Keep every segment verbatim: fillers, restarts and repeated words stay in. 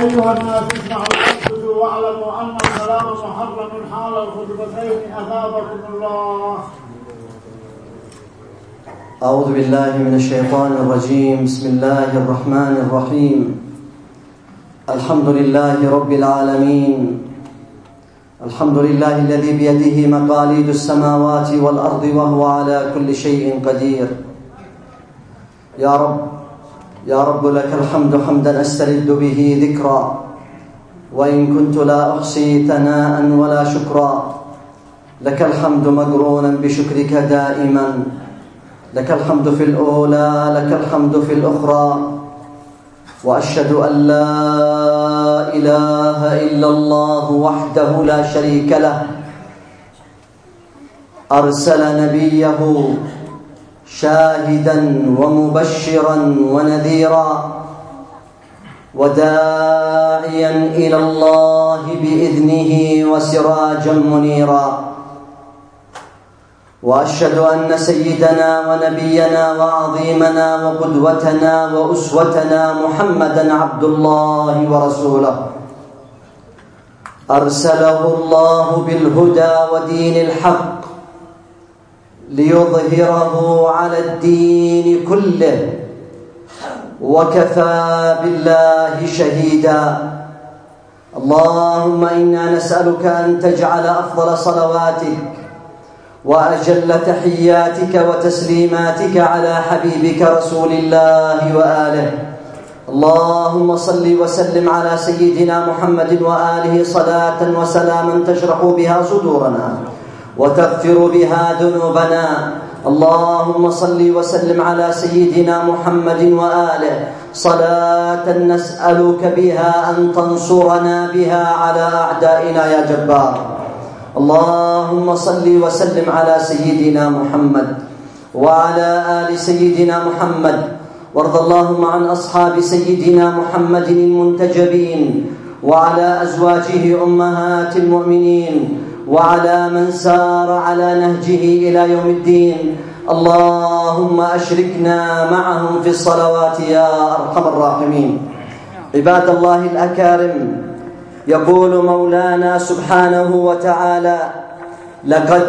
أيها الناس اسمعوا واسجدوا واعلموا أن الكلام محرم حال الخطبتين أثابكم الله. أعوذ بالله من الشيطان الرجيم. بسم الله الرحمن الرحيم. الحمد لله رب العالمين. الحمد لله الذي بيده مقاليد السماوات والأرض وهو على كل شيء قدير. يا رب يا رب لك الحمد حمدا أسترد به ذكرا، وإن كنت لا أحصي ثناء ولا شكرا. لك الحمد مقرونا بشكرك دائما، لك الحمد في الأولى لك الحمد في الأخرى. وأشهد أن لا إله إلا الله وحده لا شريك له، أرسل نبيه شاهدا ومبشرا ونذيرا وداعيا إلى الله بإذنه وسراجا منيرا. وأشهد أن سيدنا ونبينا وعظيمنا وقدوتنا وأسوتنا محمدا عبد الله ورسوله، أرسله الله بالهدى ودين الحق ليظهره على الدين كله، وكفى بالله شهيدا. اللهم إنا نسألك أن تجعل أفضل صلواتك وأجل تحياتك وتسليماتك على حبيبك رسول الله وآله. اللهم صل وسلم على سيدنا محمد وآله صلاة وسلاما تشرح بها صدورنا وتغفر بها ذنوبنا. اللهم صل وسلم على سيدنا محمد وآله صلاة نسألك بها أن تنصرنا بها على أعدائنا يا جبار. اللهم صل وسلم على سيدنا محمد وعلى آل سيدنا محمد، وارض اللهم عن أصحاب سيدنا محمد المنتجبين، وعلى أزواجه أمهات المؤمنين، وعلى من سار على نهجه إلى يوم الدين. اللهم أشركنا معهم في الصلوات يا أرحم الراحمين. عباد الله الأكارم، يقول مولانا سبحانه وتعالى: لقد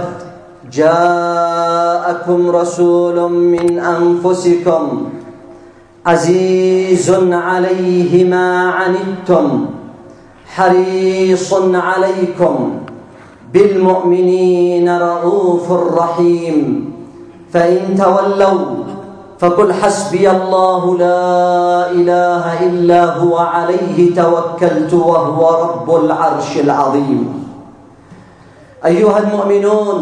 جاءكم رسول من أنفسكم عزيز عليه ما عنتم حريص عليكم بالمؤمنين رؤوف رحيم. فإن تولوا فقل حسبي الله لا إله إلا هو عليه توكلت وهو رب العرش العظيم. أيها المؤمنون،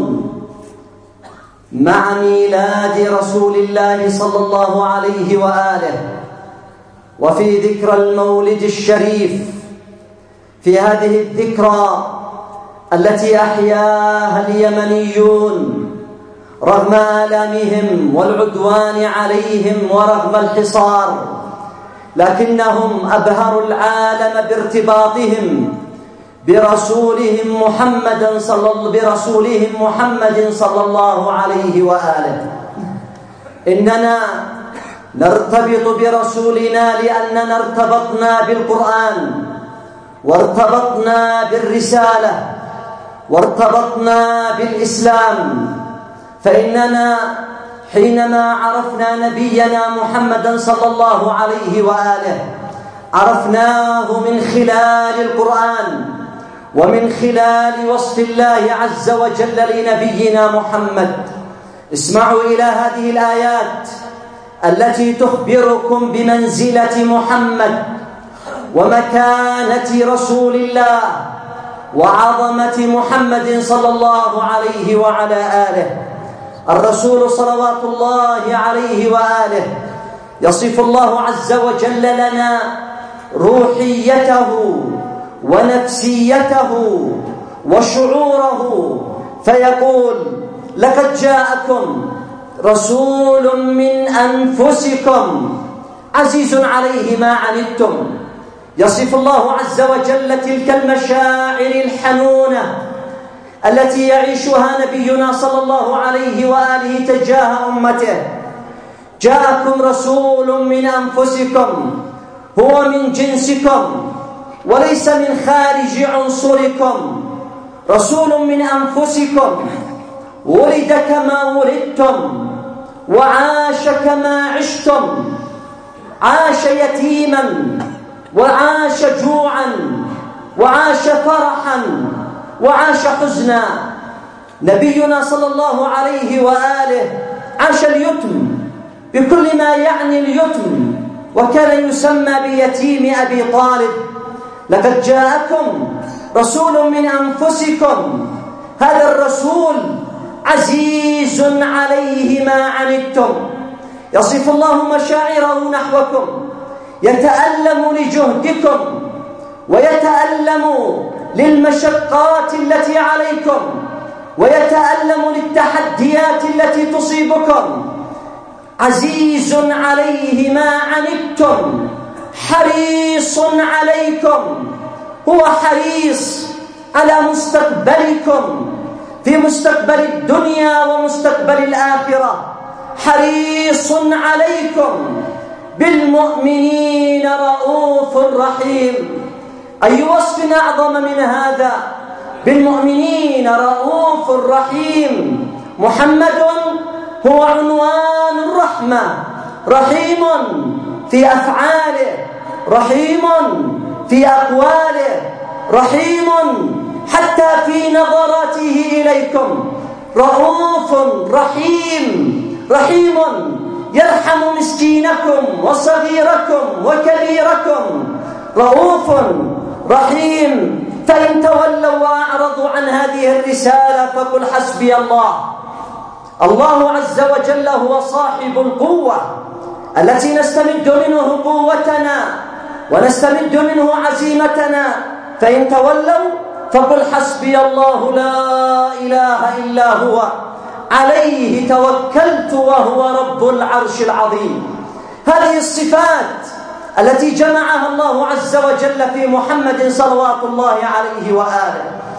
مع ميلاد رسول الله صلى الله عليه وآله وفي ذكرى المولد الشريف، في هذه الذكرى التي أحياها اليمنيون رغم آلامهم والعدوان عليهم ورغم الحصار، لكنهم أبهروا العالم بارتباطهم برسولهم محمد صلى برسولهم محمد صلى الله عليه وآله. إننا نرتبط برسولنا لأننا ارتبطنا بالقرآن، وارتبطنا بالرسالة، وارتبطنا بالإسلام. فإننا حينما عرفنا نبينا محمدا صلى الله عليه وآله عرفناه من خلال القرآن ومن خلال وصف الله عز وجل لنبينا محمد. اسمعوا إلى هذه الآيات التي تخبركم بمنزلة محمد ومكانة رسول الله وعظمة محمد صلى الله عليه وعلى آله. الرسول صلوات الله عليه وآله يصف الله عز وجل لنا روحيته ونفسيته وشعوره، فيقول: لقد جاءكم رسول من أنفسكم عزيز عليه ما عنتم. يصف الله عز وجل تلك المشاعر الحنونة التي يعيشها نبينا صلى الله عليه وآله تجاه أمته. جاءكم رسول من أنفسكم، هو من جنسكم، وليس من خارج عنصركم، رسول من أنفسكم، ولد كما ولدتم، وعاش كما عشتم، عاش يتيما، وعاش جوعا، وعاش فرحا، وعاش حزنا. نبينا صلى الله عليه وآله عاش اليتم بكل ما يعني اليتم، وكان يسمى بيتيم أبي طالب. لقد جاءكم رسول من أنفسكم، هذا الرسول عزيز عليه ما عنتم، يصف الله مشاعره نحوكم، يتألم لجهدكم، ويتألم للمشقات التي عليكم، ويتألم للتحديات التي تصيبكم. عزيز عليه ما عنتم، حريص عليكم، هو حريص على مستقبلكم في مستقبل الدنيا ومستقبل الآخرة. حريص عليكم، بالمؤمنين رؤوف رحيم. أي وصف أعظم من هذا؟ بالمؤمنين رؤوف رحيم. محمد هو عنوان الرحمة، رحيم في أفعاله، رحيم في أقواله، رحيم حتى في نظراته إليكم، رؤوف رحيم. رحيم يرحم مسكينكم وصغيركم وكبيركم، رؤوف رحيم. فإن تولوا وأعرضوا عن هذه الرسالة فقل حسبي الله. الله عز وجل هو صاحب القوة التي نستمد منه قوتنا ونستمد منه عزيمتنا. فإن تولوا فقل حسبي الله لا إله إلا هو عليه توكلت وهو رب العرش العظيم. هذه الصفات التي جمعها الله عز وجل في محمد صلوات الله عليه وآله،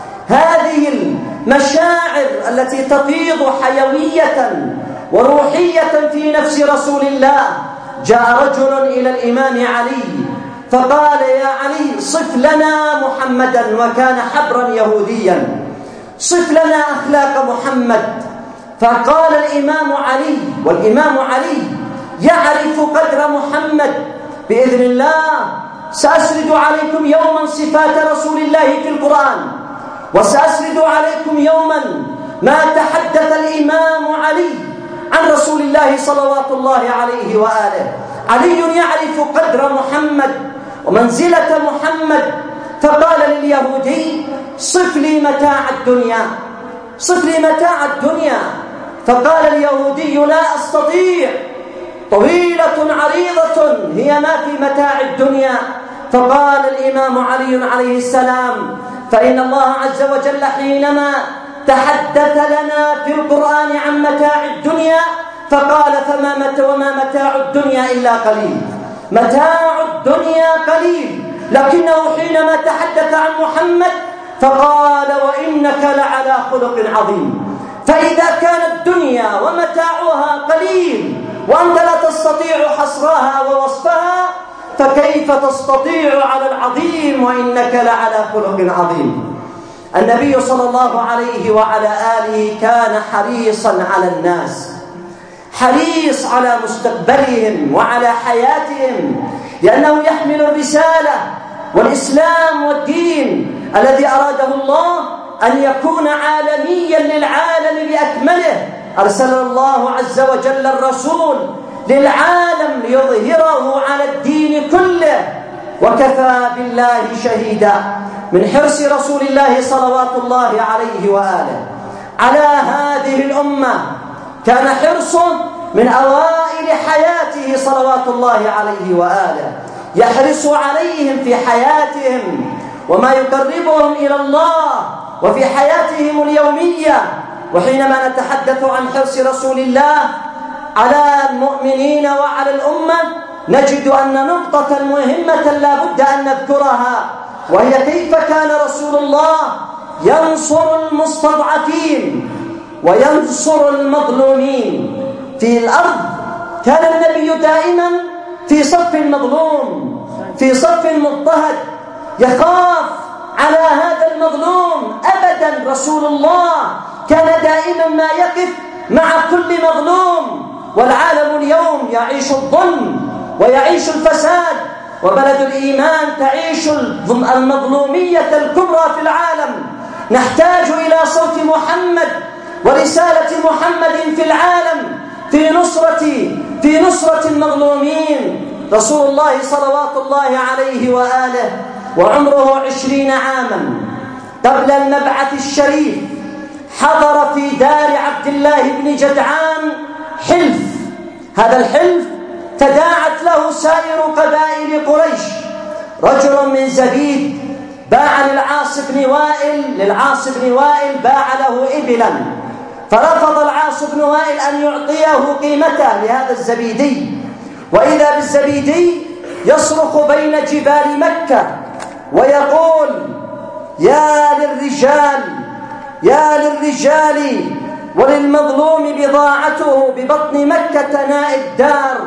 هذه المشاعر التي تفيض حيوية وروحية في نفس رسول الله. جاء رجل إلى الإمام علي فقال: يا علي صف لنا محمدا، وكان حبرا يهوديا، صف لنا أخلاق محمد. فقال الإمام علي، والإمام علي يعرف قدر محمد: بإذن الله سأسرد عليكم يوما صفات رسول الله في القرآن، وسأسرد عليكم يوما ما تحدث الإمام علي عن رسول الله صلوات الله عليه وآله. علي يعرف قدر محمد ومنزلة محمد. فقال لليهودي: صف لي متاع الدنيا، صف لي متاع الدنيا. فقال اليهودي: لا أستطيع، طويلة عريضة هي ما في متاع الدنيا. فقال الإمام علي عليه السلام: فإن الله عز وجل حينما تحدث لنا في القرآن عن متاع الدنيا فقال: فما مت وما متاع الدنيا إلا قليل. متاع الدنيا قليل، لكنه حينما تحدث عن محمد فقال: وإنك لعلى خلق عظيم. فإذا كانت الدنيا ومتاعها قليل وأنت لا تستطيع حصرها ووصفها، فكيف تستطيع على العظيم؟ وإنك لعلى خلق عظيم. النبي صلى الله عليه وعلى آله كان حريصا على الناس، حريص على مستقبلهم وعلى حياتهم، لأنه يحمل الرسالة والإسلام والدين الذي أراده الله أن يكون عالميا للعالم بأكمله. أرسل الله عز وجل الرسول للعالم ليظهره على الدين كله، وكفى بالله شهيدا. من حرص رسول الله صلوات الله عليه وآله على هذه الأمة كان حرصه من أوائل حياته صلوات الله عليه وآله، يحرص عليهم في حياتهم وما يقربهم إلى الله وفي حياتهم اليومية. وحينما نتحدث عن حرص رسول الله على المؤمنين وعلى الأمة نجد أن نقطة مهمة لا بد أن نذكرها، وهي كيف كان رسول الله ينصر المستضعفين وينصر المظلومين في الأرض. كان النبي دائما في صف المظلوم، في صف المضطهد، يخاف على هذا المظلوم أبدا. رسول الله كان دائما ما يقف مع كل مظلوم. والعالم اليوم يعيش الظلم ويعيش الفساد، وبلد الإيمان تعيش المظلومية الكبرى في العالم. نحتاج إلى صوت محمد ورسالة محمد في العالم في نصرة في نصرة المظلومين. رسول الله صلوات الله عليه وآله وعمره عشرين عاما قبل المبعث الشريف حضر في دار عبد الله بن جدعان حلف. هذا الحلف تداعت له سائر قبائل قريش. رجل من زبيد باع للعاص بن وائل للعاص بن وائل باع له إبلا، فرفض العاص بن وائل أن يعطيه قيمته لهذا الزبيدي. وإذا بالزبيدي يصرخ بين جبال مكة ويقول: يا للرجال يا للرجال وللمظلوم بضاعته ببطن مكة نائب دار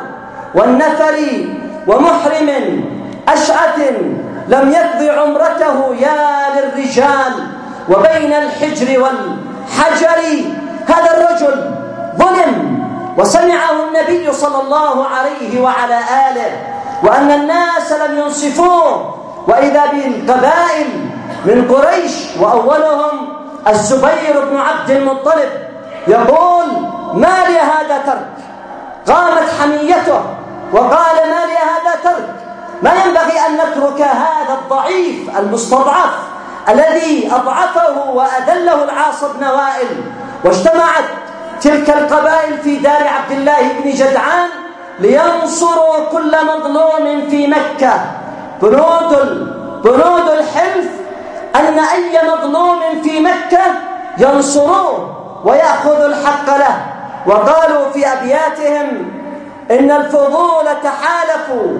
والنفر ومحرم أشعث لم يقض عمرته. يا للرجال وبين الحجر والحجر. هذا الرجل ظلم وسمعه النبي صلى الله عليه وعلى آله، وأن الناس لم ينصفوه. وإذا بالقبائل من قريش وأولهم الزبير بن عبد المطلب يقول: ما لهذا ترك؟ قامت حميته وقال: ما لهذا ترك؟ ما ينبغي أن نترك هذا الضعيف المستضعف الذي أضعفه وأذله العاص بن وائل. واجتمعت تلك القبائل في دار عبد الله بن جدعان لينصروا كل مظلوم في مكة. بنود بنود الحلف أن أي مظلوم في مكة ينصروه ويأخذ الحق له. وقالوا في أبياتهم: إن الفضول تحالفوا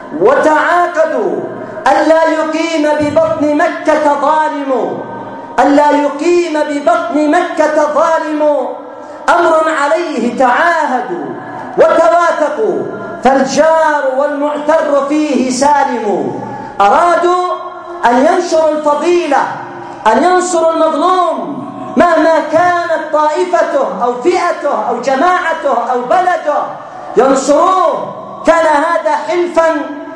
وتعاقدوا ألا يقيم ببطن مكة ظالم ألا يقيم ببطن مكة ظالم أمر عليه تعاهدوا وتواثقوا فالجار والمعتر فيه سالم. أرادوا أن ينشروا الفضيلة، أن ينصروا المظلوم مهما كانت طائفته أو فئته أو جماعته أو بلده، ينصروه. كان هذا حلفا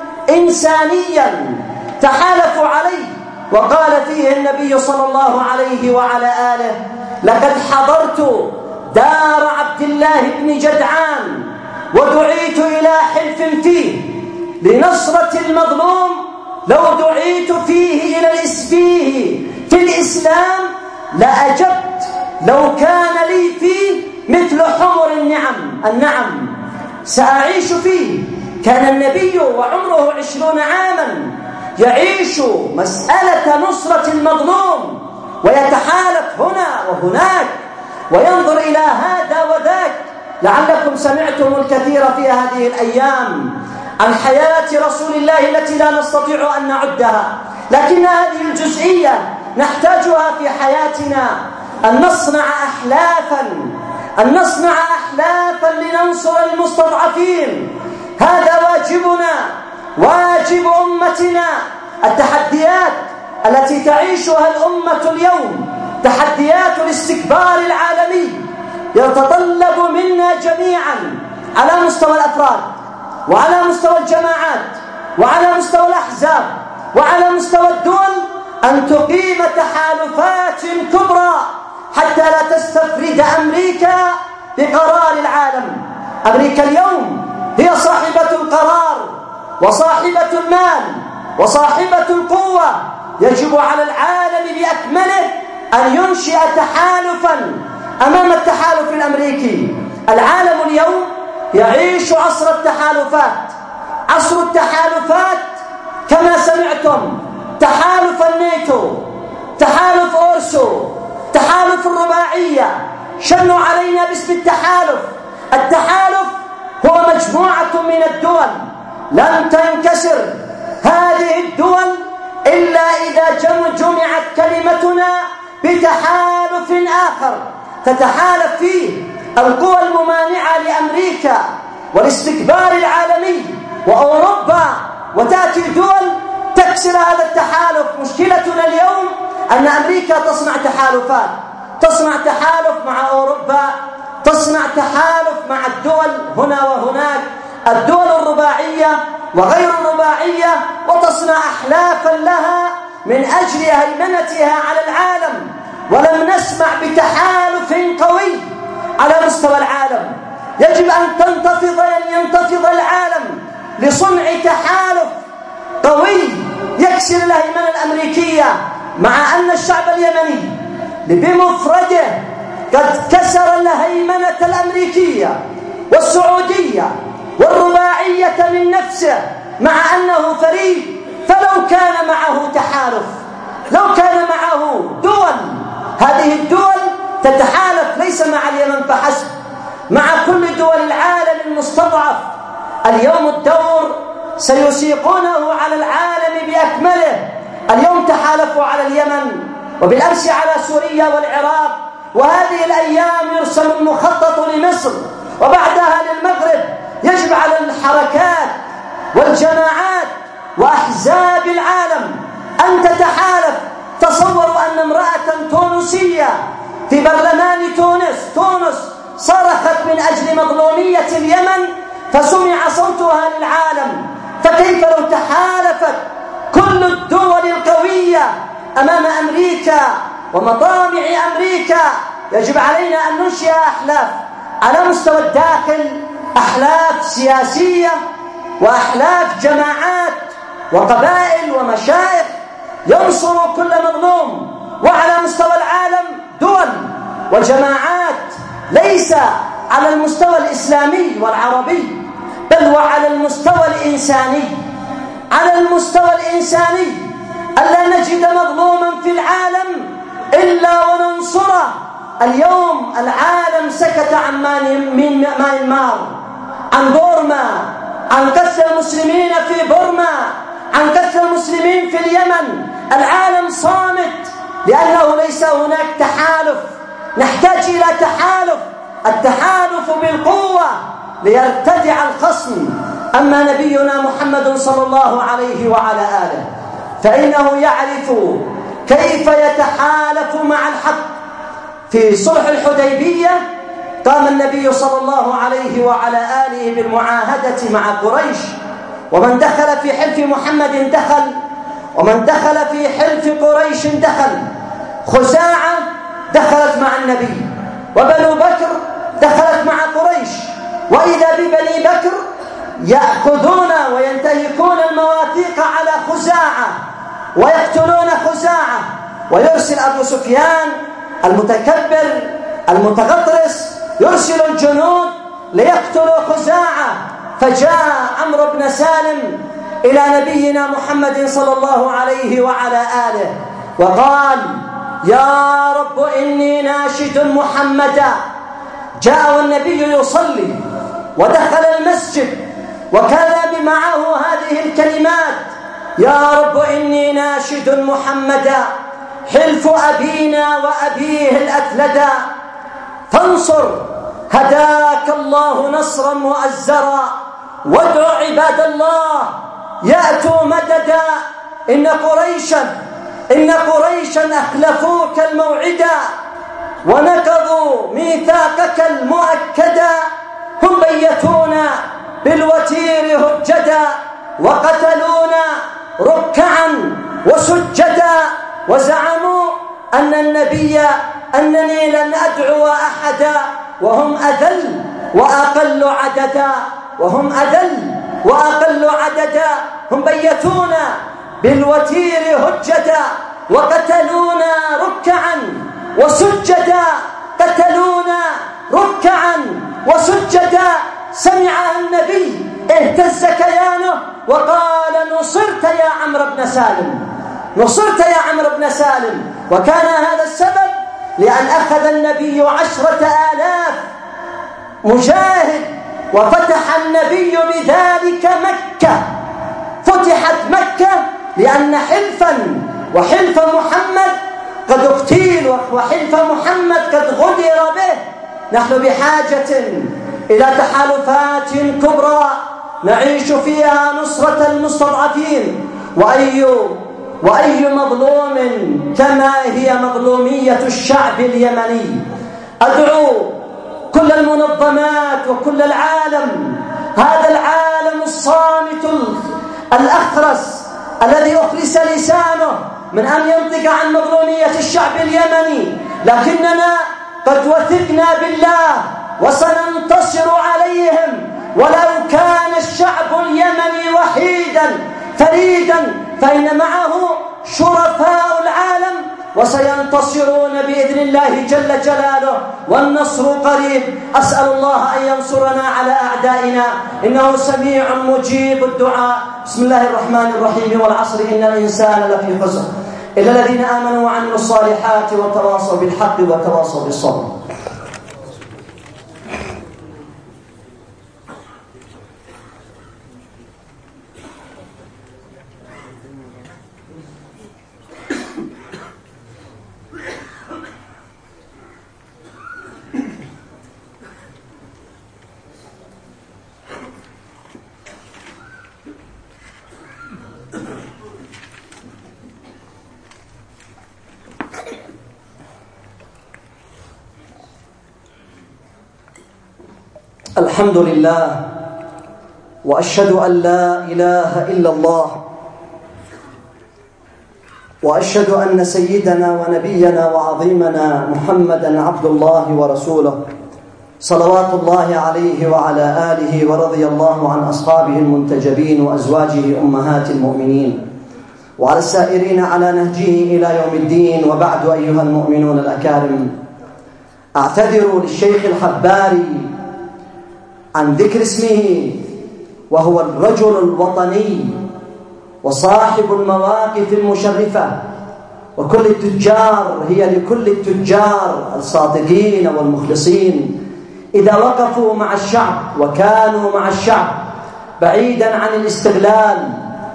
إنسانيا تحالفوا عليه. وقال فيه النبي صلى الله عليه وعلى آله: لقد حضرت دار عبد الله بن جدعان ودعيت إلى حلف فيه لنصرة المظلوم، لو دعيت فيه إلى فيه في الإسلام لأجبت، لو كان لي فيه مثل حمر النعم النعم سأعيش فيه. كان النبي وعمره عشرون عاما يعيش مسألة نصرة المظلوم، ويتحالف هنا وهناك وينظر إلى هذا وذاك. لعلكم سمعتم الكثير في هذه الأيام عن حياة رسول الله التي لا نستطيع أن نعدها، لكن هذه الجزئية نحتاجها في حياتنا، أن نصنع أحلافا أن نصنع أحلافا لننصر المستضعفين. هذا واجبنا، واجب أمتنا. التحديات التي تعيشها الأمة اليوم تحديات الاستكبار العالمي، يتطلب منا جميعا على مستوى الأفراد وعلى مستوى الجماعات وعلى مستوى الأحزاب وعلى مستوى الدول أن تقيم تحالفات كبرى حتى لا تستفرد أمريكا بقرار العالم. أمريكا اليوم هي صاحبة القرار وصاحبة المال وصاحبة القوة. يجب على العالم بأكمله أن ينشئ تحالفا أمام التحالف الأمريكي. العالم اليوم يعيش عصر التحالفات، عصر التحالفات كما سمعتم: تحالف الناتو، تحالف أورسو، تحالف الرباعية، شنوا علينا باسم التحالف. التحالف هو مجموعة من الدول لن تنكسر هذه الدول إلا إذا جمعت كلمتنا بتحالف آخر تتحالف فيه القوى الممانعة لأمريكا والاستكبار العالمي وأوروبا، وتأتي الدول ليكسر هذا التحالف. مشكلتنا اليوم أن أمريكا تصنع تحالفات، تصنع تحالف مع أوروبا، تصنع تحالف مع الدول هنا وهناك، الدول الرباعية وغير الرباعية، وتصنع أحلافا لها من أجل هيمنتها على العالم. ولم نسمع بتحالف قوي على مستوى العالم. يجب أن تنتفض أن ينتفض العالم لصنع تحالف قوي يكسر الهيمنة الأمريكية، مع أن الشعب اليمني بمفرده قد كسر الهيمنة الأمريكية والسعودية والرباعية من نفسه، مع أنه فريق. فلو كان معه تحالف، لو كان معه دول، هذه الدول تتحالف ليس مع اليمن فحسب، مع كل دول العالم المستضعف. اليوم الدور سيسيقونه على العالم بأكمله. اليوم تحالفوا على اليمن، وبالأمس على سوريا والعراق، وهذه الأيام يرسم المخطط لمصر وبعدها للمغرب. يجب على الحركات والجماعات وأحزاب العالم أن تتحالف. تصوروا أن امرأة تونسية في برلمان تونس تونس صرخت من أجل مظلومية اليمن فسمع صوتها للعالم. فكيف لو تحالفت كل الدول القوية أمام أمريكا ومطامع أمريكا؟ يجب علينا أن ننشئ أحلاف على مستوى الداخل، أحلاف سياسية وأحلاف جماعات وقبائل ومشايخ ينصروا كل مظلوم. وعلى مستوى العالم دول وجماعات، ليس على المستوى الإسلامي والعربي، بل وعلى المستوى الإنساني. على المستوى الإنساني ألا نجد مظلوما في العالم إلا وننصره. اليوم العالم سكت عن ماينمار، عن بورما، عن قتل المسلمين في بورما، عن قتل المسلمين في اليمن. العالم صامت لأنه ليس هناك تحالف. نحتاج إلى تحالف، التحالف بالقوة ليرتدع الخصم. أما نبينا محمد صلى الله عليه وعلى آله فإنه يعرف كيف يتحالف مع الحق. في صلح الحديبية قام النبي صلى الله عليه وعلى آله بالمعاهدة مع قريش، ومن دخل في حلف محمد دخل، ومن دخل في حلف قريش دخل. خزاعة دخلت مع النبي، وبنو بكر دخلت مع قريش، وإذا ببني بكر يأخذون وينتهكون المواثيق على خزاعة ويقتلون خزاعة، ويرسل أبو سفيان المتكبر المتغطرس يرسل الجنود ليقتلوا خزاعة. فجاء عمرو بن سالم إلى نبينا محمد صلى الله عليه وعلى آله وقال: يا رب إني ناشد محمدا. جاء والنبي يصلي ودخل المسجد وكان معه هذه الكلمات: يا رب إني ناشد محمدا، حلف أبينا وأبيه الأثلدا، فانصر هداك الله نصرا مؤزرا، وادع عباد الله يأتوا مددا. إن قريشا إن قريشا أخلفوك الموعدا، ونقضوا ميثاقك المؤكدا. هم بيتونا بالوتير هجدا، وقتلونا ركعا وسجدا، وزعموا أن النبي أنني لن أدعو أحدا، وهم أذل وأقل عددا وهم أذل وأقل عددا. هم بيتونا بالوتير هجدا، وقتلونا ركعا وسجدا، قتلونا ركعا وسجدا. سمع النبي اهتز كيانه وقال: نصرت يا عمرو بن سالم، نصرت يا عمرو بن سالم. وكان هذا السبب لأن أخذ النبي عشرة آلاف مجاهد، وفتح النبي بذلك مكة. فتحت مكة لأن حلفا وحلف محمد قد اقتيل، وحلف محمد قد غدر به. نحن بحاجة إلى تحالفات كبرى نعيش فيها نصرة المستضعفين وأي, وأي مظلوم كما هي مظلومية الشعب اليمني. أدعو كل المنظمات وكل العالم، هذا العالم الصامت الأخرس الذي أخلص لسانه من أن ينطق عن مظلومية الشعب اليمني، لكننا قد وثقنا بالله وسننتصر عليهم. ولو كان الشعب اليمني وحيدا فريدا فإن معه شرفاء العالم وسينتصرون بإذن الله جل جلاله، والنصر قريب. أسأل الله أن ينصرنا على أعدائنا إنه سميع مجيب الدعاء. بسم الله الرحمن الرحيم. والعصر إن الإنسان لفي خسر إلا الذين آمنوا وعملوا الصالحات وتواصوا بالحق وتواصوا بالصبر. الحمد لله وأشهد أن لا إله إلا الله وأشهد أن سيدنا ونبينا وعظيمنا محمدًا عبد الله ورسوله صلوات الله عليه وعلى آله، ورضي الله عن أصحابه المنتجبين وأزواجه أمهات المؤمنين وعلى السائرين على نهجه إلى يوم الدين. وبعد، أيها المؤمنون الأكارم، أعتذر للشيخ الحباري عن ذكر اسمه، وهو الرجل الوطني وصاحب المواقف المشرفة، وكل التجار هي لكل التجار الصادقين والمخلصين إذا وقفوا مع الشعب وكانوا مع الشعب بعيدا عن الاستغلال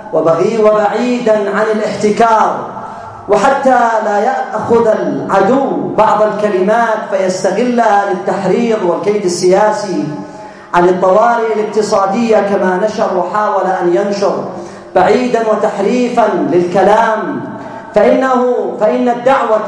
وبعيدا عن الاحتكار، وحتى لا يأخذ العدو بعض الكلمات فيستغلها للتحريض والكيد السياسي عن الطوارئ الاقتصادية كما نشر وحاول أن ينشر بعيدا وتحريفا للكلام. فإنه فإن الدعوة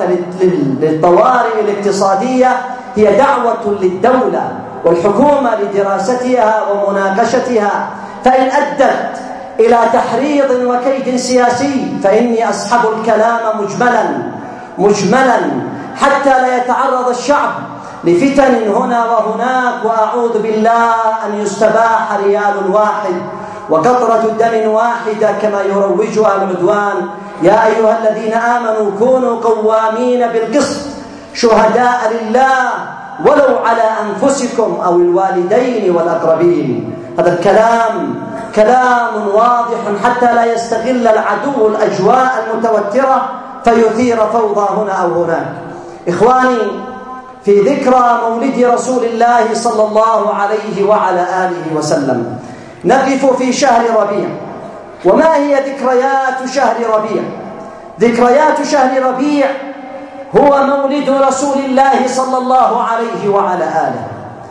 للطوارئ الاقتصادية هي دعوة للدولة والحكومة لدراستها ومناقشتها، فإن أدت إلى تحريض وكيد سياسي فإني أسحب الكلام مجملا مجملا حتى لا يتعرض الشعب لفتن هنا وهناك، وأعوذ بالله أن يستباح ريال واحد وقطرة دم واحدة كما يروجها العدوان. يا أيها الذين آمنوا كونوا قوامين بالقسط شهداء لله ولو على أنفسكم أو الوالدين والأقربين. هذا الكلام كلام واضح حتى لا يستغل العدو الأجواء المتوترة فيثير فوضى هنا أو هناك. إخواني، في ذكرى مولد رسول الله صلى الله عليه وعلى آله وسلم نقف في شهر ربيع. وما هي ذكريات شهر ربيع؟ ذكريات شهر ربيع هو مولد رسول الله صلى الله عليه وعلى آله،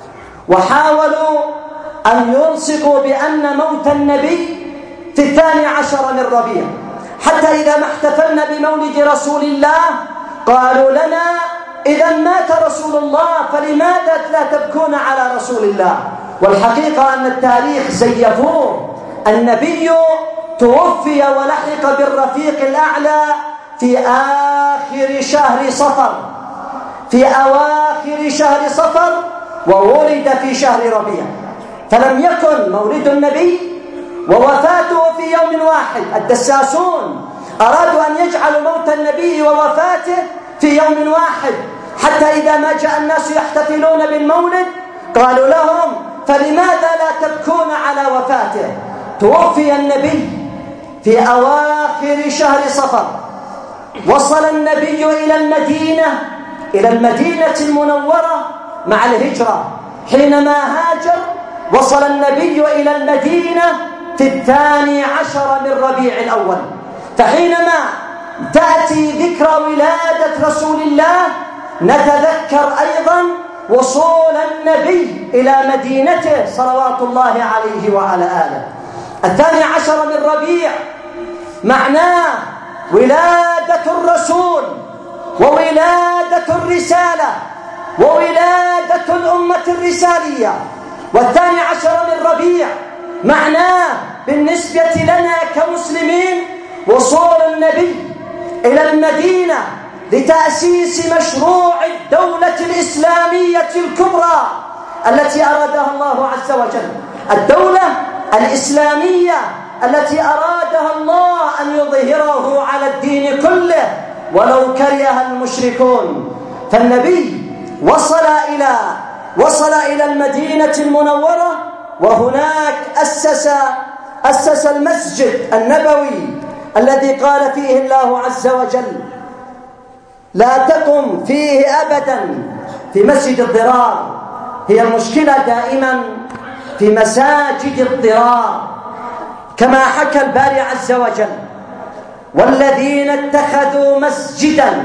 وحاولوا أن يلصقوا بأن موت النبي في الثاني عشر من ربيع، حتى إذا ما احتفلنا بمولد رسول الله قالوا لنا إذا مات رسول الله فلماذا لا تبكون على رسول الله؟ والحقيقة أن التاريخ زيفوه. النبي توفي ولحق بالرفيق الأعلى في آخر شهر صفر، في أواخر شهر صفر، وولد في شهر ربيع، فلم يكن مولد النبي ووفاته في يوم واحد. الدساسون أرادوا أن يجعلوا موت النبي ووفاته في يوم واحد، حتى إذا ما جاء الناس يحتفلون بالمولد قالوا لهم فلماذا لا تبكون على وفاته؟ توفي النبي في أواخر شهر صفر، وصل النبي إلى المدينة إلى المدينة المنورة مع الهجرة. حينما هاجر وصل النبي إلى المدينة في الثاني عشر من ربيع الأول. فحينما تأتي ذكرى ولادة رسول الله نتذكر أيضا وصول النبي إلى مدينته صلوات الله عليه وعلى آله. الثاني عشر من ربيع معناه ولادة الرسول وولادة الرسالة وولادة الأمة الرسالية. والثاني عشر من ربيع معناه بالنسبة لنا كمسلمين وصول النبي إلى المدينة لتأسيس مشروع الدولة الإسلامية الكبرى التي أرادها الله عز وجل، الدولة الإسلامية التي أرادها الله أن يظهره على الدين كله ولو كره المشركون. فالنبي وصل إلى وصل إلى المدينة المنورة، وهناك أسس أسس المسجد النبوي الذي قال فيه الله عز وجل: لا تقم فيه أبدا في مسجد الضرار. هي المشكلة دائما في مساجد الضرار، كما حكى الباري عز وجل: والذين اتخذوا مسجدا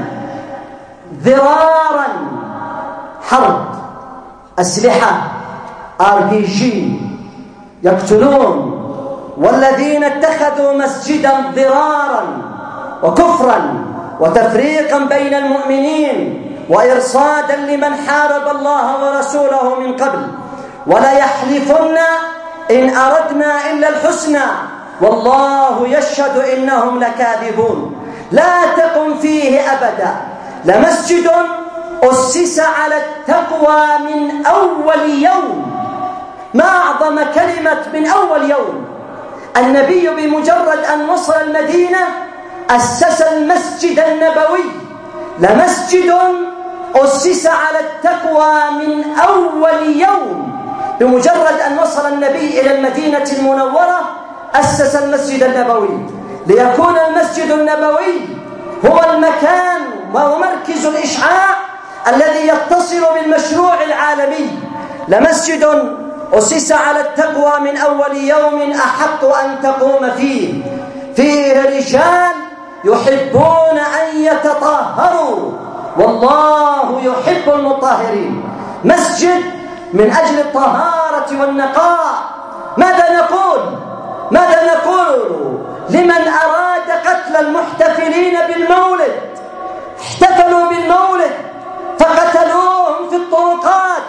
ضرارا، حرب، أسلحة، آر بي جي، يقتلون. والذين اتخذوا مسجدا ضرارا وكفرا وتفريقا بين المؤمنين وإرصادا لمن حارب الله ورسوله من قبل، ولا يحلفن إن أردنا إلا الحسنى والله يشهد إنهم لكاذبون. لا تقم فيه أبدا. لمسجد أسس على التقوى من أول يوم. ما أعظم كلمة من أول يوم. النبي بمجرد أن وصل المدينة أسس المسجد النبوي. لمسجد أسس على التقوى من أول يوم. بمجرد أن وصل النبي إلى المدينة المنورة أسس المسجد النبوي، ليكون المسجد النبوي هو المكان ومركز الإشعاع الذي يتصل بالمشروع العالمي. لمسجد أسس على التقوى من أول يوم أحق أن تقوم فيه. فيه رجال يحبون أن يتطهروا والله يحب المطهرين. مسجد من أجل الطهارة والنقاء. ماذا نقول؟ ماذا نقول لمن أراد قتل المحتفلين بالمولد؟ احتفلوا بالمولد فقتلوهم في الطرقات،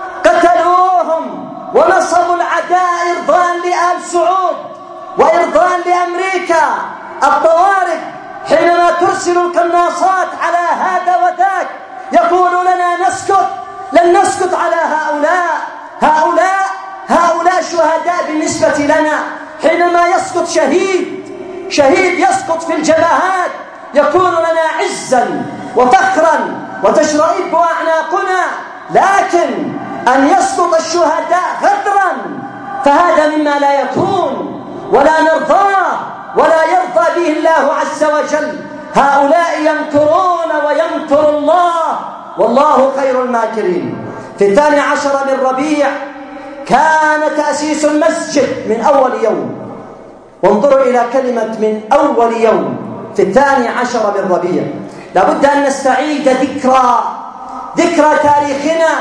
قتلوهم ونصبوا العداء إرضاء لآل سعود وإرضاء لأمريكا. الطوارئ حينما ترسل القناصات على هذا وذاك يقول لنا نسكت، لن نسكت على هؤلاء. هؤلاء هؤلاء شهداء بالنسبة لنا. حينما يسقط شهيد شهيد يسقط في الجبهات يكون لنا عزا وفخرا وتشرئب أعناقنا، لكن أن يسقط الشهداء غدرا فهذا مما لا يكون ولا نرضاه ولا يرضى به الله عز وجل. هؤلاء يمكرون ويمكر الله والله خير الماكرين. في الثاني عشر من ربيع كان تأسيس المسجد من أول يوم. وانظروا إلى كلمة من أول يوم في الثاني عشر من ربيع. لابد أن نستعيد ذكرى ذكرى تاريخنا،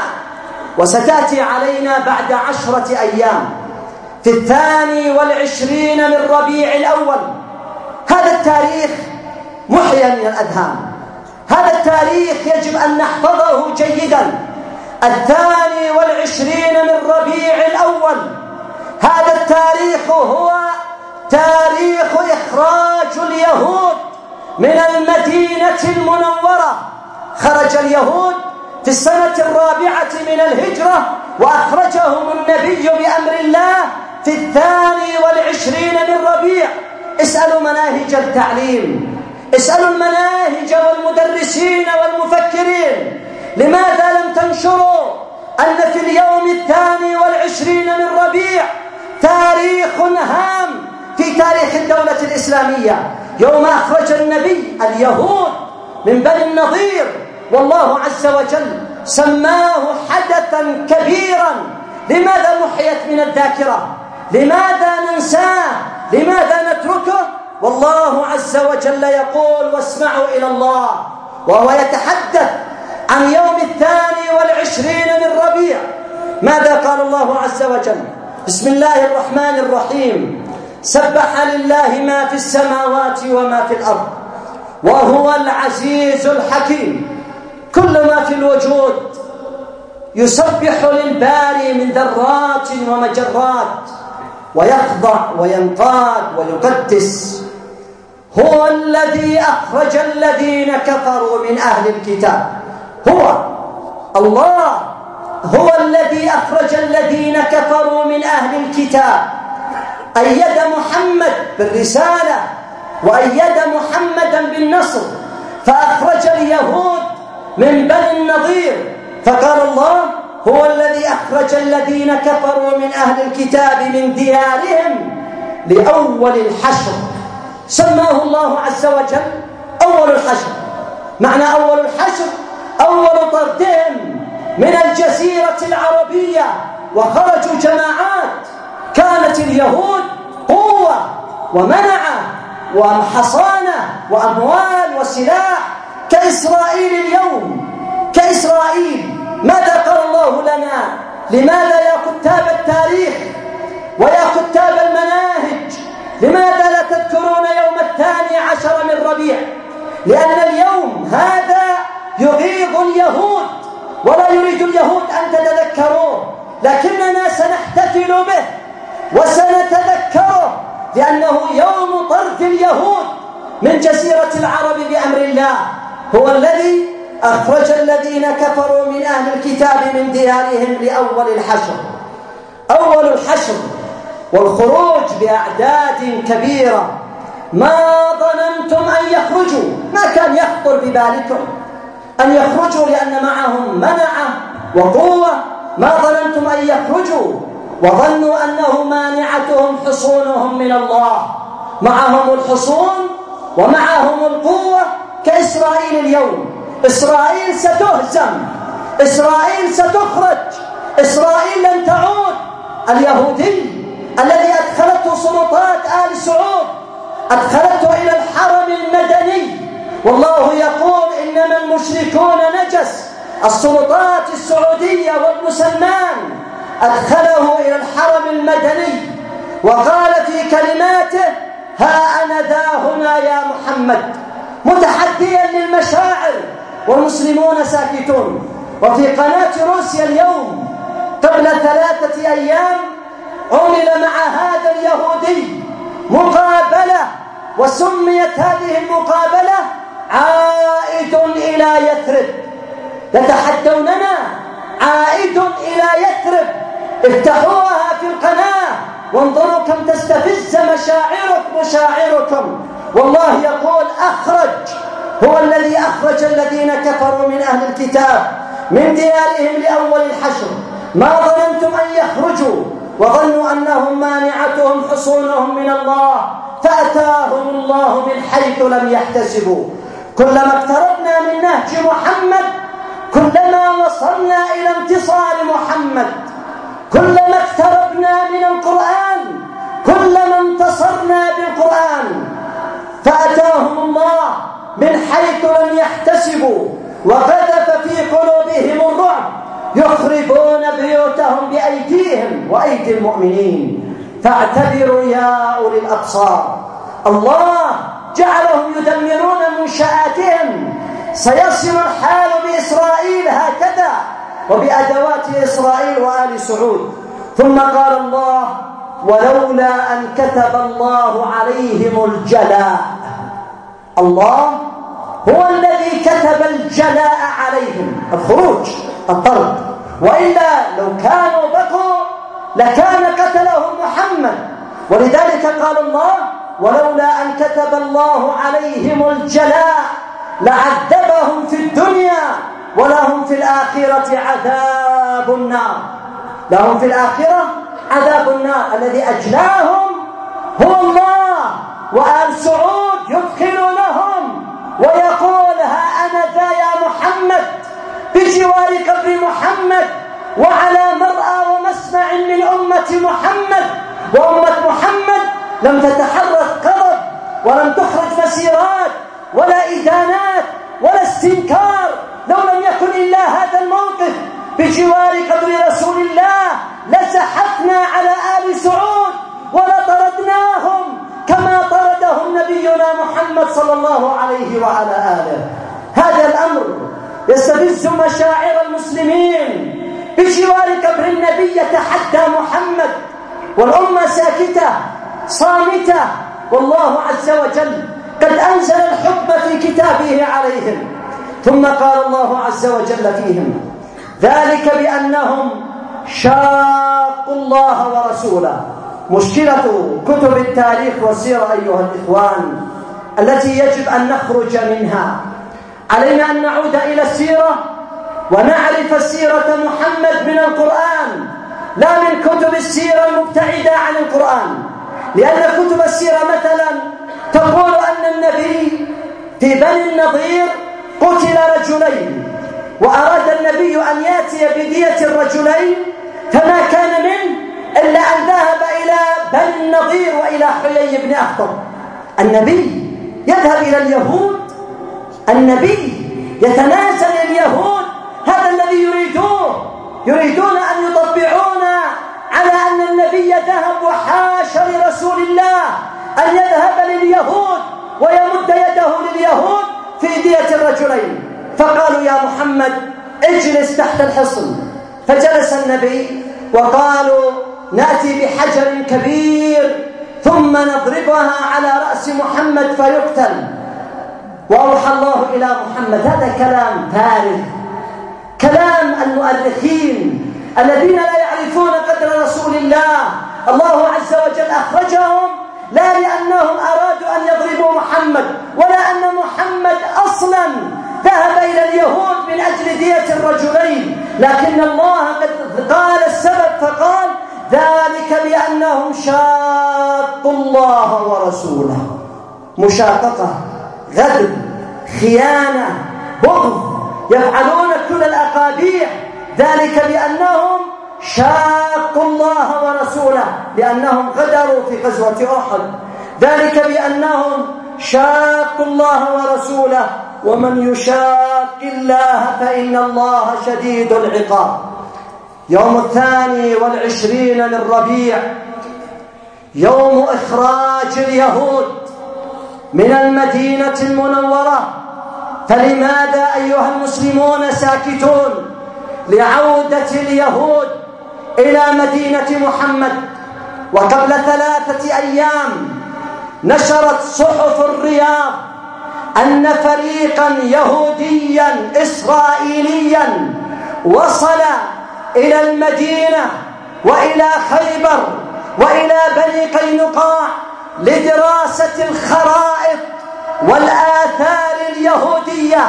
وستأتي علينا بعد عشرة أيام في الثاني والعشرين من ربيع الأول. هذا التاريخ محيا من الأذهان. هذا التاريخ يجب أن نحفظه جيدا. الثاني والعشرين من ربيع الأول، هذا التاريخ هو تاريخ إخراج اليهود من المدينة المنورة. خرج اليهود في السنة الرابعة من الهجرة وأخرجهم النبي بأمر الله في الثاني والعشرين من ربيع. اسألوا مناهج التعليم، اسألوا المناهج والمدرسين والمفكرين، لماذا لم تنشروا أن في اليوم الثاني والعشرين من ربيع تاريخ هام في تاريخ الدولة الإسلامية، يوم أخرج النبي اليهود من بني النضير، والله عز وجل سماه حدثا كبيرا. لماذا محيت من الذاكرة؟ لماذا ننساه؟ لماذا نتركه؟ والله عز وجل يقول: واسمعوا إلى الله، وهو يتحدث عن يوم الثاني والعشرين من ربيع. ماذا قال الله عز وجل؟ بسم الله الرحمن الرحيم: سبح لله ما في السماوات وما في الأرض وهو العزيز الحكيم. كل ما في الوجود يسبح للباري من ذرات ومجرات ويخضع وينقاد ويقدس. هو الذي أخرج الذين كفروا من أهل الكتاب. هو الله هو الذي أخرج الذين كفروا من أهل الكتاب، أيد محمد بالرسالة وأيد محمدا بالنصر، فأخرج اليهود من بني النضير، فقال الله هو الذي أخرج الذين كفروا من أهل الكتاب من ديارهم لأول الحشر. سماه الله عز وجل أول الحشر. معنى أول الحشر أول طردهم من الجزيرة العربية وخرجوا جماعات. كانت اليهود قوة ومنعة وحصانة وأموال وسلاح كإسرائيل اليوم. كإسرائيل ماذا قال الله لنا؟ لماذا يا كتاب التاريخ ويا كتاب المناهج لماذا لا تذكرون يوم الثاني عشر من ربيع؟ لأن اليوم هذا يغيظ اليهود ولا يريد اليهود أن تتذكروه، لكننا سنحتفل به وسنتذكره لأنه يوم طرد اليهود من جزيرة العرب بأمر الله. هو الذي أخرج الذين كفروا من أهل الكتاب من ديارهم لأول الحشر. أول الحشر والخروج بأعداد كبيرة ما ظننتم أن يخرجوا، ما كان يخطر ببالكم أن يخرجوا لأن معهم منعة وقوة. ما ظننتم أن يخرجوا وظنوا أنه مانعتهم حصونهم من الله. معهم الحصون ومعهم القوة كإسرائيل اليوم. إسرائيل ستهزم، إسرائيل ستخرج، إسرائيل لن تعود. اليهودي الذي أدخلته سلطات آل سعود أدخلته إلى الحرم المدني، والله يقول إنما المشركون نجس. السلطات السعودية وابن سلمان أدخله إلى الحرم المدني وقال في كلماته ها أنا ذا هنا يا محمد، متحديا للمشاعر والمسلمون ساكتون. وفي قناة روسيا اليوم قبل ثلاثة أيام عمل مع هذا اليهودي مقابلة، وسميت هذه المقابلة عائد إلى يثرب. يتحدوننا عائد إلى يثرب. افتحوها في القناة وانظروا كم تستفز مشاعركم مشاعركم. والله يقول أخرج، هو الذي أخرج الذين كفروا من أهل الكتاب من ديارهم لأول الحشر. ما ظننتم أن يخرجوا وظنوا أنهم مانعتهم حصونهم من الله فأتاهم الله من حيث لم يحتسبوا. كلما اقتربنا من نهج محمد كلما وصلنا إلى انتصار محمد. كلما اقتربنا من القرآن كلما انتصرنا بالقرآن. فأتاهم الله من حيث لم يحتسبوا وقذف في قلوبهم الرعب يخربون بيوتهم بأيديهم وأيدي المؤمنين. فاعتبروا يا أولي الأبصار. الله جعلهم يدمرون منشآتهم. سيصل الحال بإسرائيل هكذا وبأدوات إسرائيل وآل سعود. ثم قال الله ولولا أن كتب الله عليهم الجلاء. الله هو الذي كتب الجلاء عليهم، الخروج، الطرد، وإلا لو كانوا بقوا لكان قتلهم محمد. ولذلك قال الله ولولا أن كتب الله عليهم الجلاء لعذبهم في الدنيا ولهم في الآخرة عذاب النار. لهم في الآخرة عذاب النار. الذي أجلاهم هو الله، وآل سعود يدخل لهم ويقول ها أنا ذا يا محمد بجوار قبر محمد وعلى مرأى ومسمع من أمة محمد. وأمة محمد لم تتحرك قرب ولم تخرج مسيرات ولا إدانات ولا استنكار. لو لم يكن إلا هذا الموقف بجوار قبر رسول الله لزحفنا على آل سعود ولطردناهم كما طردهم نبينا محمد صلى الله عليه وعلى آله. هذا الأمر يستفز مشاعر المسلمين. بجوار قبر النبي يتحدى محمد والأمة ساكتة صامتة، والله عز وجل قد أنزل الحكم في كتابه عليهم. ثم قال الله عز وجل فيهم: ذلك بأنهم شاقوا الله ورسوله. مشكلة كتب التاريخ والسيرة أيها الإخوان التي يجب أن نخرج منها، علينا أن نعود إلى السيرة ونعرف سيرة محمد من القرآن لا من كتب السيرة المبتعدة عن القرآن. لأن كتب السيرة مثلا تقول أن النبي في بني النضير قتل رجلين، وأراد النبي أن يأتي بدية الرجلين فما كان منه إلا أن ذهب إلى بني النضير وإلى حيي بن أخطب. النبي يذهب إلى اليهود، النبي يتنازل اليهود، هذا الذي يريدوه. يريدون أن يطبعون على أن النبي ذهب، وحاش لرسول الله أن يذهب لليهود ويمد يده لليهود في دية الرجلين. فقالوا: يا محمد اجلس تحت الحصن. فجلس النبي وقالوا: نأتي بحجر كبير ثم نضربها على رأس محمد فيقتل. وأوحى الله إلى محمد. هذا كلام فارغ، كلام المؤرخين الذين لا يعرفون قدر رسول الله. الله عز وجل أخرجهم لا لأنهم أرادوا أن يضربوا محمد، ولا أن محمد أصلا ذهب إلى اليهود من أجل دية الرجلين، لكن الله قد قال السبب فقال: ذلك بأنهم شاقوا الله ورسوله. مشاققة، غدر، خيانة، بغض، يفعلون كل الأقابيح. ذلك بأنهم شاقوا الله ورسوله، لأنهم غدروا في غزوة أحد. ذلك بأنهم شاقوا الله ورسوله، ومن يشاق الله فإن الله شديد العقاب. يوم الثاني والعشرين من ربيع يوم إخراج اليهود من المدينة المنورة. فلماذا أيها المسلمون ساكتون لعودة اليهود إلى مدينة محمد؟ وقبل ثلاثة أيام نشرت صحف الرياض أن فريقا يهوديا إسرائيليا وصل إلى المدينة وإلى خيبر وإلى بني قينقاع لدراسة الخرائط والآثار اليهودية.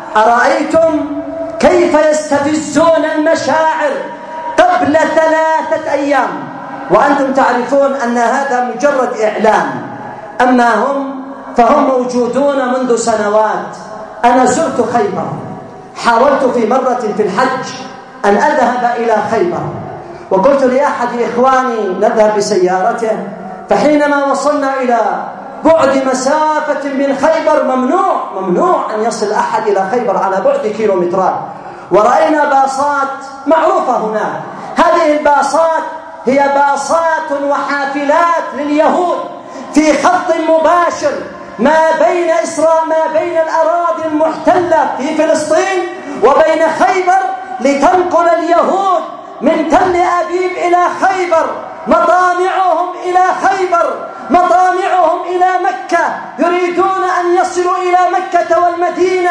أرأيتم كيف يستفزون المشاعر قبل ثلاثة أيام، وأنتم تعرفون أن هذا مجرد إعلان. أما هم فهم موجودون منذ سنوات. أنا زرت خيبر، حاولت في مرة في الحج أن أذهب إلى خيبر، وقلت لأحد إخواني نذهب بسيارته، فحينما وصلنا إلى بعد مسافة من خيبر ممنوع ممنوع أن يصل أحد إلى خيبر على بعد كيلومترات، ورأينا باصات معروفة هناك. هذه الباصات هي باصات وحافلات لليهود في خط مباشر ما بين إسراء ما بين الأراضي المحتلة في فلسطين وبين خيبر، لتنقل اليهود من تل أبيب إلى خيبر، مطامعهم إلى خيبر، مطامعهم إلى مكة. يريدون أن يصلوا إلى مكة والمدينة.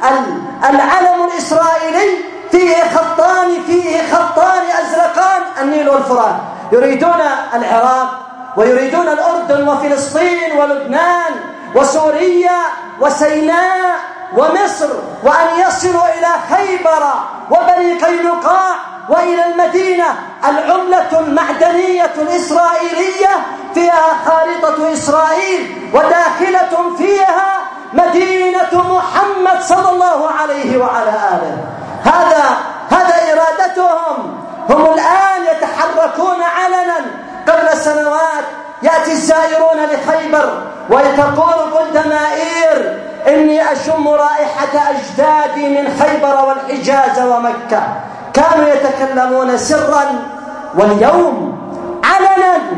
العلم الإسرائيلي فيه خطان فيه خطان أزرقان، النيل والفرات. يريدون العراق ويريدون الأردن وفلسطين ولبنان وسوريا وسيناء ومصر، وأن يصلوا إلى خيبر وبني قينقاع وإلى المدينة. العملة المعدنية الإسرائيلية فيها خارطة إسرائيل، وداخلة فيها مدينة محمد صلى الله عليه وعلى آله. هذا هذا إرادتهم. هم الآن يتحركون علنا. قبل سنوات يأتي الزائرون لخيبر ويتقول قلت مائير إني أشم رائحة أجدادي من خيبر والحجاز ومكة. كانوا يتكلمون سرا، واليوم علنا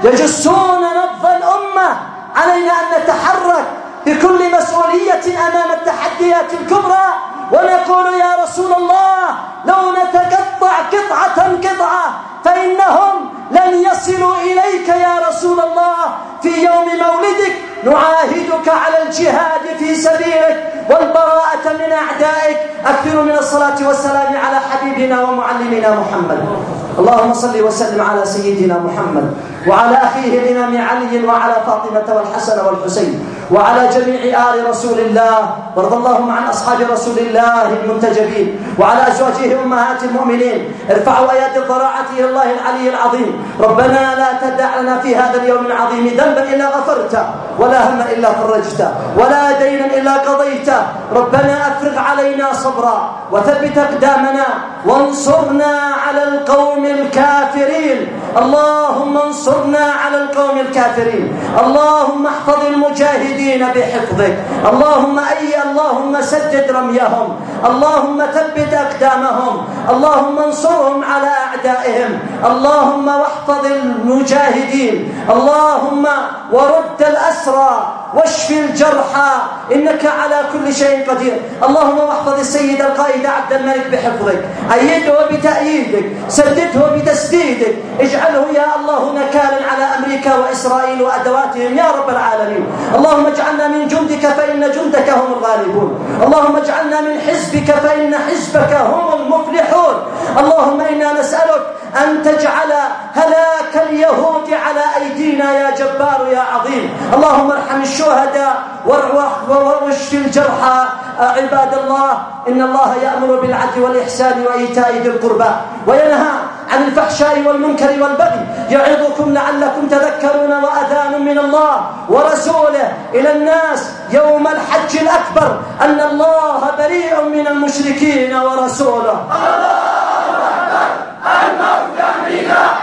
يجسون نبض الأمة. علينا أن نتحرك بكل مسؤولية أمام التحديات الكبرى ونقول يا رسول الله لو نتقطع قطعة قطعة فإنهم لن يصلوا إليك يا رسول الله. في يوم مولدك نعاهدك على الجهاد في سبيلك والبراءة من أعدائك. أكثر من الصلاة والسلام على حبيبنا ومعلمنا محمد. اللهم صل وسلم على سيدنا محمد وعلى أخيه الإمام علي وعلى فاطمة والحسن والحسين وعلى جميع آل رسول الله. وارض اللهم عن أصحاب رسول الله المنتجبين وعلى أزواجه أمهات المؤمنين. ارفعوا أيادي الضراعة إلى الله العلي العظيم. ربنا لا تدع لنا في هذا اليوم العظيم ذنبا إلا غفرته ولا هما إلا فرجته ولا دينا إلا قضيته. ربنا أفرغ علينا صبرا وثبت أقدامنا وانصرنا على القوم الكافرين. اللهم انصرنا على القوم الكافرين. اللهم احفظ المجاهدين بحفظك. اللهم أي اللهم سدد رميهم. اللهم ثبت أقدامهم. اللهم انصرهم على أعدائهم. اللهم واحفظ المجاهدين. اللهم ورد الأسرى واشف الجرحى إنك على كل شيء قدير. اللهم واحفظ السيد القائد عبد الملك بحفظك. أيده بتأييدك. سدده بتسديدك. اجعله يا الله نكالا على أمريكا وإسرائيل وأدواتهم يا رب العالمين. اللهم اجعلنا من جندك فإن جندك هم الغالبون. اللهم اجعلنا من حزبك فإن حزبك هم المفلحون. اللهم إنا نسألك أن تجعل هلاك اليهود على أيدينا يا جبار يا عظيم. اللهم ارحم الشهداء واشف الجرحى. عباد الله إن الله يأمر بالعدل والإحسان وإيتاء ذي القربى وينهى عن الفحشاء والمنكر والبغي يعظكم لعلكم تذكرون. وأذان من الله ورسوله إلى الناس يوم الحج الأكبر أن الله بريء من المشركين ورسوله. الله أكبر. الموت أمريكا.